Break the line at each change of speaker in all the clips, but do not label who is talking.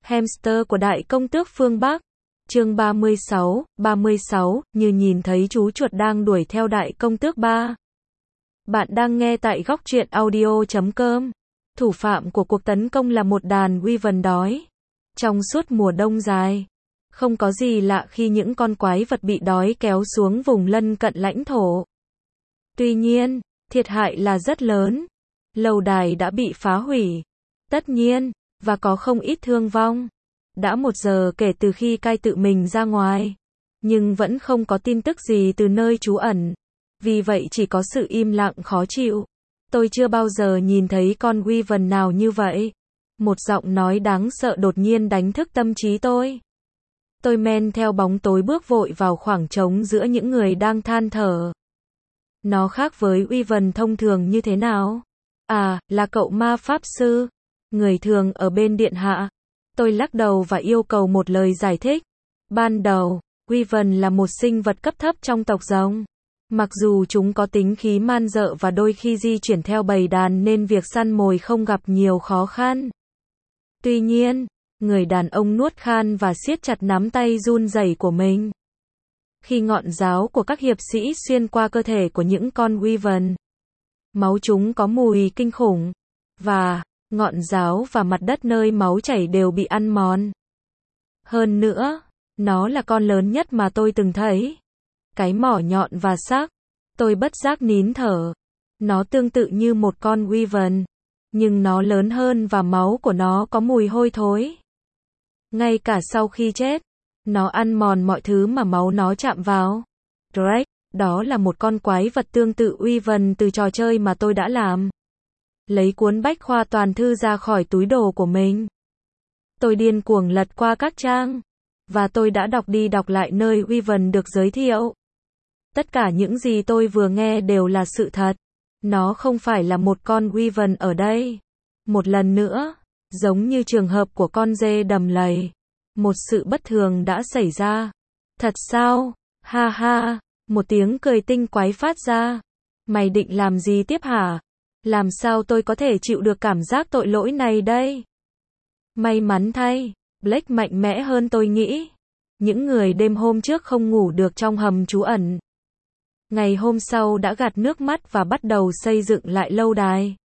Hamster của đại công tước phương Bắc. Chương 36, như nhìn thấy chú chuột đang đuổi theo đại công tước 3. Bạn đang nghe tại góc truyện audio.com. Thủ phạm của cuộc tấn công là một đàn wyvern đói. Trong suốt mùa đông dài, không có gì lạ khi những con quái vật bị đói kéo xuống vùng lân cận lãnh thổ. Tuy nhiên, thiệt hại là rất lớn. Lâu đài đã bị phá hủy. Tất nhiên, và có không ít thương vong. Đã 1 giờ kể từ khi Kai tự mình ra ngoài, nhưng vẫn không có tin tức gì từ nơi trú ẩn. Vì vậy chỉ có sự im lặng khó chịu. Tôi chưa bao giờ nhìn thấy con wyvern nào như vậy. Một giọng nói đáng sợ đột nhiên đánh thức tâm trí tôi. Tôi men theo bóng tối bước vội vào khoảng trống giữa những người đang than thở. Nó khác với wyvern thông thường như thế nào? À, là cậu ma pháp sư, người thường ở bên điện hạ. Tôi lắc đầu và yêu cầu một lời giải thích. Ban đầu, wyvern là một sinh vật cấp thấp trong tộc rồng. Mặc dù chúng có tính khí man dợ và đôi khi di chuyển theo bầy đàn nên việc săn mồi không gặp nhiều khó khăn. Tuy nhiên, người đàn ông nuốt khan và siết chặt nắm tay run rẩy của mình. Khi ngọn giáo của các hiệp sĩ xuyên qua cơ thể của những con wyvern, máu chúng có mùi kinh khủng, và ngọn giáo và mặt đất nơi máu chảy đều bị ăn mòn. Hơn nữa, nó là con lớn nhất mà tôi từng thấy. Cái mỏ nhọn và sắc. Tôi bất giác nín thở. Nó tương tự như một con wyvern, nhưng nó lớn hơn và máu của nó có mùi hôi thối. Ngay cả sau khi chết, nó ăn mòn mọi thứ mà máu nó chạm vào. Drake, đó là một con quái vật tương tự wyvern từ trò chơi mà tôi đã làm. Lấy cuốn bách khoa toàn thư ra khỏi túi đồ của mình. Tôi điên cuồng lật qua các trang. Và tôi đã đọc đi đọc lại nơi wyvern được giới thiệu. Tất cả những gì tôi vừa nghe đều là sự thật. Nó không phải là một con wyvern ở đây. Một lần nữa, giống như trường hợp của con dê đầm lầy, một sự bất thường đã xảy ra. Thật sao? Ha ha, một tiếng cười tinh quái phát ra. Mày định làm gì tiếp hả? Làm sao tôi có thể chịu được cảm giác tội lỗi này đây? May mắn thay, Blake mạnh mẽ hơn tôi nghĩ. Những người đêm hôm trước không ngủ được trong hầm trú ẩn, ngày hôm sau đã gạt nước mắt và bắt đầu xây dựng lại lâu đài.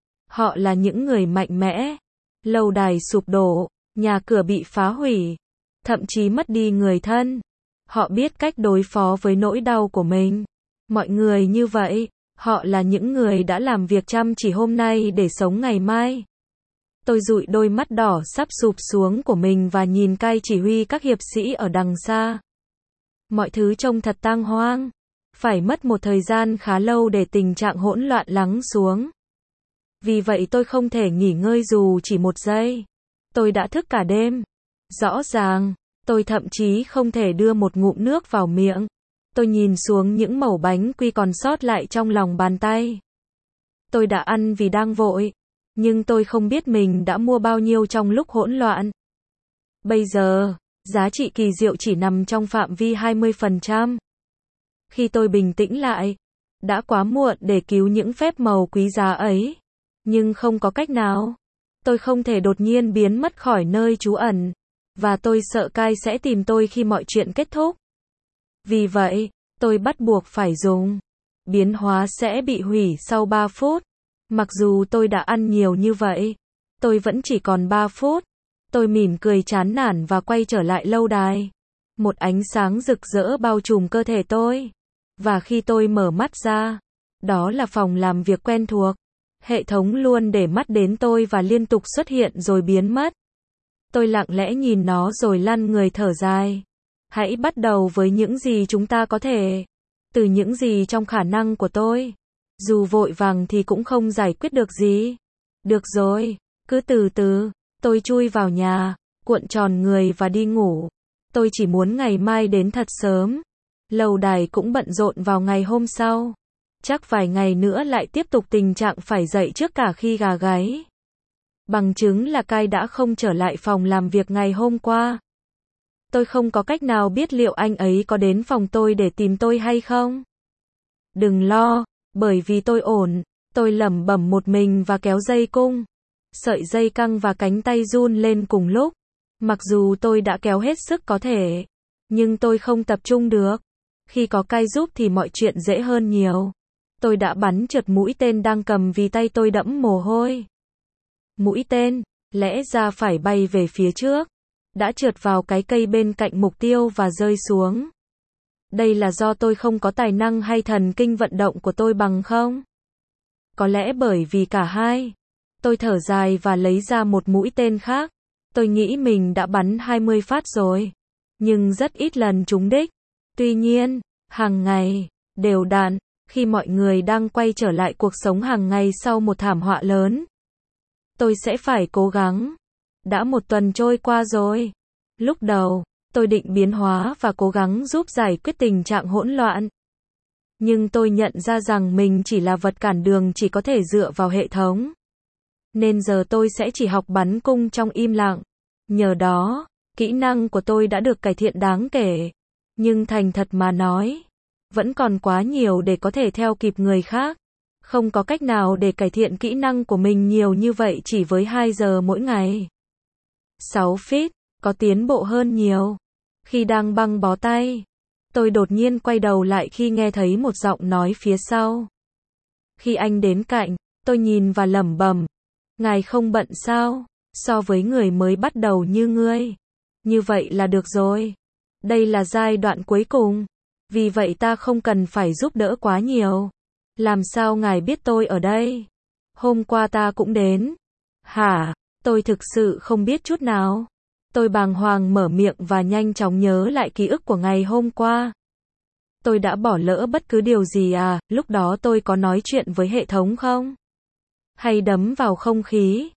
Họ là những người mạnh mẽ. Lâu đài sụp đổ, nhà cửa bị phá hủy, thậm chí mất đi người thân. Họ biết cách đối phó với nỗi đau của mình. Mọi người như vậy, họ là những người đã làm việc chăm chỉ hôm nay để sống ngày mai. Tôi dụi đôi mắt đỏ sắp sụp xuống của mình và nhìn Kai chỉ huy các hiệp sĩ ở đằng xa. Mọi thứ trông thật tang hoang. Phải mất một thời gian khá lâu để tình trạng hỗn loạn lắng xuống. Vì vậy tôi không thể nghỉ ngơi dù chỉ 1 giây. Tôi đã thức cả đêm. Rõ ràng, tôi thậm chí không thể đưa một ngụm nước vào miệng. Tôi nhìn xuống những mẩu bánh quy còn sót lại trong lòng bàn tay. Tôi đã ăn vì đang vội. Nhưng tôi không biết mình đã mua bao nhiêu trong lúc hỗn loạn. Bây giờ, giá trị kỳ diệu chỉ nằm trong phạm vi 20%. Khi tôi bình tĩnh lại, đã quá muộn để cứu những phép màu quý giá ấy. Nhưng không có cách nào. Tôi không thể đột nhiên biến mất khỏi nơi trú ẩn. Và tôi sợ Kai sẽ tìm tôi khi mọi chuyện kết thúc. Vì vậy, tôi bắt buộc phải dùng. Biến hóa sẽ bị hủy sau 3 phút. Mặc dù tôi đã ăn nhiều như vậy, tôi vẫn chỉ còn 3 phút. Tôi mỉm cười chán nản và quay trở lại lâu đài. Một ánh sáng rực rỡ bao trùm cơ thể tôi. Và khi tôi mở mắt ra, đó là phòng làm việc quen thuộc. Hệ thống luôn để mắt đến tôi và liên tục xuất hiện rồi biến mất. Tôi lặng lẽ nhìn nó rồi lăn người thở dài. Hãy bắt đầu với những gì chúng ta có thể. Từ những gì trong khả năng của tôi. Dù vội vàng thì cũng không giải quyết được gì. Được rồi, cứ từ từ. Tôi chui vào nhà, cuộn tròn người và đi ngủ. Tôi chỉ muốn ngày mai đến thật sớm. Lâu đài cũng bận rộn vào ngày hôm sau. Chắc vài ngày nữa lại tiếp tục tình trạng phải dậy trước cả khi gà gáy. Bằng chứng là Kai đã không trở lại phòng làm việc ngày hôm qua. Tôi không có cách nào biết liệu anh ấy có đến phòng tôi để tìm tôi hay không. Đừng lo, bởi vì tôi ổn. Tôi lẩm bẩm một mình và kéo dây cung. Sợi dây căng và cánh tay run lên cùng lúc. Mặc dù tôi đã kéo hết sức có thể, nhưng tôi không tập trung được. Khi có cai giúp thì mọi chuyện dễ hơn nhiều. Tôi đã bắn trượt mũi tên đang cầm vì tay tôi đẫm mồ hôi. Mũi tên, lẽ ra phải bay về phía trước, đã trượt vào cái cây bên cạnh mục tiêu và rơi xuống. Đây là do tôi không có tài năng hay thần kinh vận động của tôi bằng không? Có lẽ bởi vì cả hai. Tôi thở dài và lấy ra một mũi tên khác. Tôi nghĩ mình đã bắn 20 phát rồi, nhưng rất ít lần trúng đích. Tuy nhiên, hàng ngày, đều đặn, khi mọi người đang quay trở lại cuộc sống hàng ngày sau một thảm họa lớn, tôi sẽ phải cố gắng. Đã một tuần trôi qua rồi. Lúc đầu, tôi định biến hóa và cố gắng giúp giải quyết tình trạng hỗn loạn. Nhưng tôi nhận ra rằng mình chỉ là vật cản đường, chỉ có thể dựa vào hệ thống. Nên giờ tôi sẽ chỉ học bắn cung trong im lặng. Nhờ đó, kỹ năng của tôi đã được cải thiện đáng kể. Nhưng thành thật mà nói, vẫn còn quá nhiều để có thể theo kịp người khác. Không có cách nào để cải thiện kỹ năng của mình nhiều như vậy chỉ với 2 giờ mỗi ngày. 6 feet, có tiến bộ hơn nhiều. Khi đang băng bó tay, tôi đột nhiên quay đầu lại khi nghe thấy một giọng nói phía sau. Khi anh đến cạnh, tôi nhìn và lẩm bẩm. Ngài không bận sao? So với người mới bắt đầu như ngươi. Như vậy là được rồi. Đây là giai đoạn cuối cùng. Vì vậy ta không cần phải giúp đỡ quá nhiều. Làm sao ngài biết tôi ở đây? Hôm qua ta cũng đến. Hả? Tôi thực sự không biết chút nào. Tôi bàng hoàng mở miệng và nhanh chóng nhớ lại ký ức của ngày hôm qua. Tôi đã bỏ lỡ bất cứ điều gì à? Lúc đó tôi có nói chuyện với hệ thống không? Hay đấm vào không khí?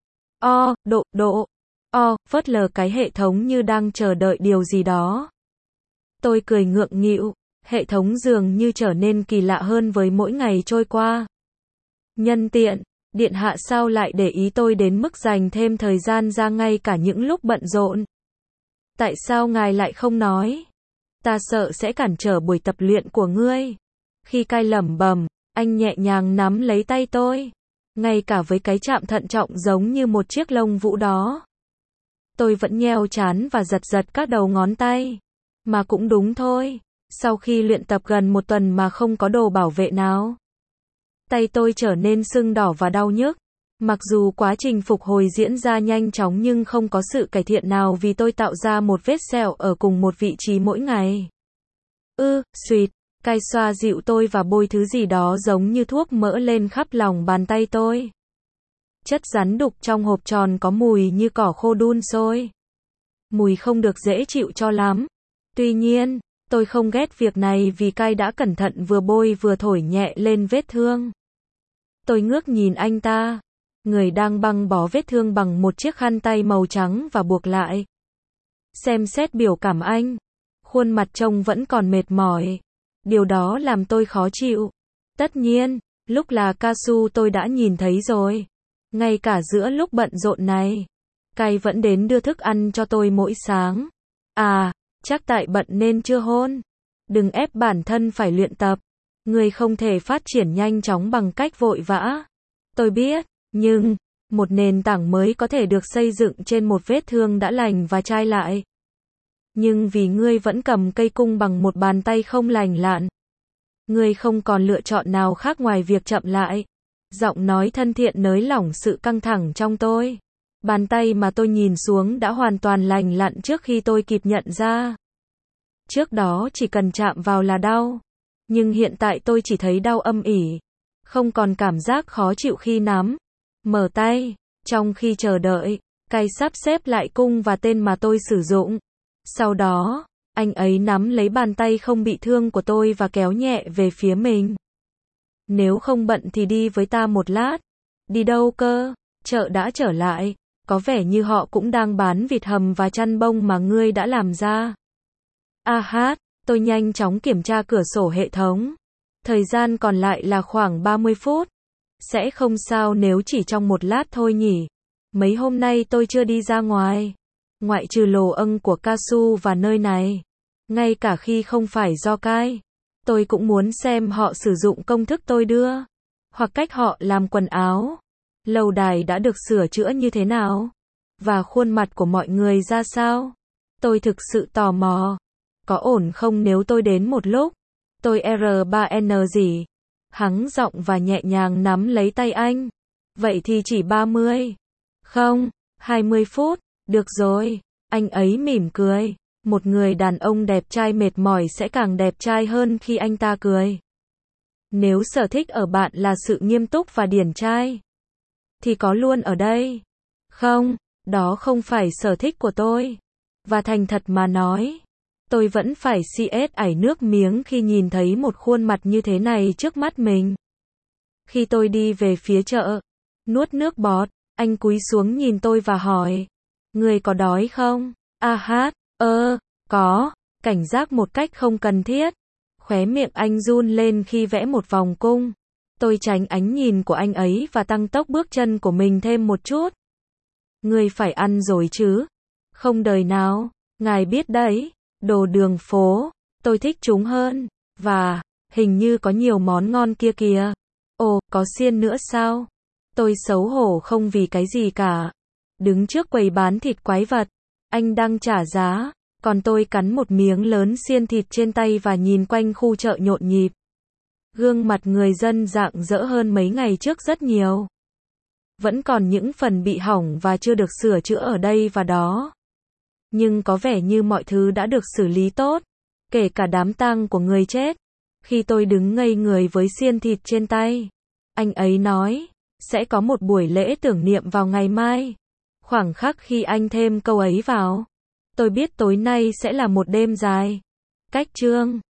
Phớt lờ cái hệ thống như đang chờ đợi điều gì đó. Tôi cười ngượng nghịu, hệ thống dường như trở nên kỳ lạ hơn với mỗi ngày trôi qua. Nhân tiện, điện hạ sao lại để ý tôi đến mức dành thêm thời gian ra ngay cả những lúc bận rộn? Tại sao ngài lại không nói? Ta sợ sẽ cản trở buổi tập luyện của ngươi. Khi cai lẩm bẩm, anh nhẹ nhàng nắm lấy tay tôi. Ngay cả với cái chạm thận trọng giống như một chiếc lông vũ đó. Tôi vẫn nheo trán và giật giật các đầu ngón tay. Mà cũng đúng thôi. Sau khi luyện tập gần một tuần mà không có đồ bảo vệ nào, tay tôi trở nên sưng đỏ và đau nhức. Mặc dù quá trình phục hồi diễn ra nhanh chóng nhưng không có sự cải thiện nào vì tôi tạo ra một vết sẹo ở cùng một vị trí mỗi ngày. Suýt, cai xoa dịu tôi và bôi thứ gì đó giống như thuốc mỡ lên khắp lòng bàn tay tôi. Chất rắn đục trong hộp tròn có mùi như cỏ khô đun sôi. Mùi không được dễ chịu cho lắm. Tuy nhiên, tôi không ghét việc này vì cai đã cẩn thận vừa bôi vừa thổi nhẹ lên vết thương. Tôi ngước nhìn anh ta, người đang băng bó vết thương bằng một chiếc khăn tay màu trắng và buộc lại. Xem xét biểu cảm anh, khuôn mặt trông vẫn còn mệt mỏi. Điều đó làm tôi khó chịu. Tất nhiên, lúc là Kasu tôi đã nhìn thấy rồi. Ngay cả giữa lúc bận rộn này, cai vẫn đến đưa thức ăn cho tôi mỗi sáng. Chắc tại bận nên chưa hôn. Đừng ép bản thân phải luyện tập. Người không thể phát triển nhanh chóng bằng cách vội vã. Tôi biết, nhưng một nền tảng mới có thể được xây dựng trên một vết thương đã lành và chai lại. Nhưng vì ngươi vẫn cầm cây cung bằng một bàn tay không lành lặn, ngươi không còn lựa chọn nào khác ngoài việc chậm lại. Giọng nói thân thiện nới lỏng sự căng thẳng trong tôi. Bàn tay mà tôi nhìn xuống đã hoàn toàn lành lặn trước khi tôi kịp nhận ra. Trước đó chỉ cần chạm vào là đau. Nhưng hiện tại tôi chỉ thấy đau âm ỉ. Không còn cảm giác khó chịu khi nắm, mở tay. Trong khi chờ đợi, cai sắp xếp lại cung và tên mà tôi sử dụng. Sau đó, anh ấy nắm lấy bàn tay không bị thương của tôi và kéo nhẹ về phía mình. Nếu không bận thì đi với ta một lát. Đi đâu cơ? Chợ đã trở lại. Có vẻ như họ cũng đang bán vịt hầm và chăn bông mà ngươi đã làm ra. Tôi nhanh chóng kiểm tra cửa sổ hệ thống. Thời gian còn lại là khoảng 30 phút. Sẽ không sao nếu chỉ trong một lát thôi nhỉ. Mấy hôm nay tôi chưa đi ra ngoài. Ngoại trừ lồ âng của Kasu và nơi này. Ngay cả khi không phải do cai. Tôi cũng muốn xem họ sử dụng công thức tôi đưa. Hoặc cách họ làm quần áo. Lâu đài đã được sửa chữa như thế nào? Và khuôn mặt của mọi người ra sao? Tôi thực sự tò mò. Có ổn không nếu tôi đến một lúc? Tôi R3N gì? Hắng giọng và nhẹ nhàng nắm lấy tay anh. Vậy thì chỉ 30. Không, 20 phút. Được rồi. Anh ấy mỉm cười. Một người đàn ông đẹp trai mệt mỏi sẽ càng đẹp trai hơn khi anh ta cười. Nếu sở thích ở bạn là sự nghiêm túc và điển trai, thì có luôn ở đây. Không, đó không phải sở thích của tôi. Và thành thật mà nói, tôi vẫn phải ảy nước miếng khi nhìn thấy một khuôn mặt như thế này trước mắt mình. Khi tôi đi về phía chợ, nuốt nước bọt, anh cúi xuống nhìn tôi và hỏi, người có đói không? Có, cảnh giác một cách không cần thiết. Khóe miệng anh run lên khi vẽ một vòng cung. Tôi tránh ánh nhìn của anh ấy và tăng tốc bước chân của mình thêm một chút. Người phải ăn rồi chứ? Không đời nào, ngài biết đấy, đồ đường phố, tôi thích chúng hơn. Và, hình như có nhiều món ngon kia kìa. Ồ, có xiên nữa sao? Tôi xấu hổ không vì cái gì cả. Đứng trước quầy bán thịt quái vật, anh đang trả giá, còn tôi cắn một miếng lớn xiên thịt trên tay và nhìn quanh khu chợ nhộn nhịp. Gương mặt người dân rạng rỡ hơn mấy ngày trước rất nhiều. Vẫn còn những phần bị hỏng và chưa được sửa chữa ở đây và đó. Nhưng có vẻ như mọi thứ đã được xử lý tốt, kể cả đám tang của người chết. Khi tôi đứng ngây người với xiên thịt trên tay, anh ấy nói, sẽ có một buổi lễ tưởng niệm vào ngày mai. Khoảng khắc khi anh thêm câu ấy vào, tôi biết tối nay sẽ là một đêm dài. Cách chương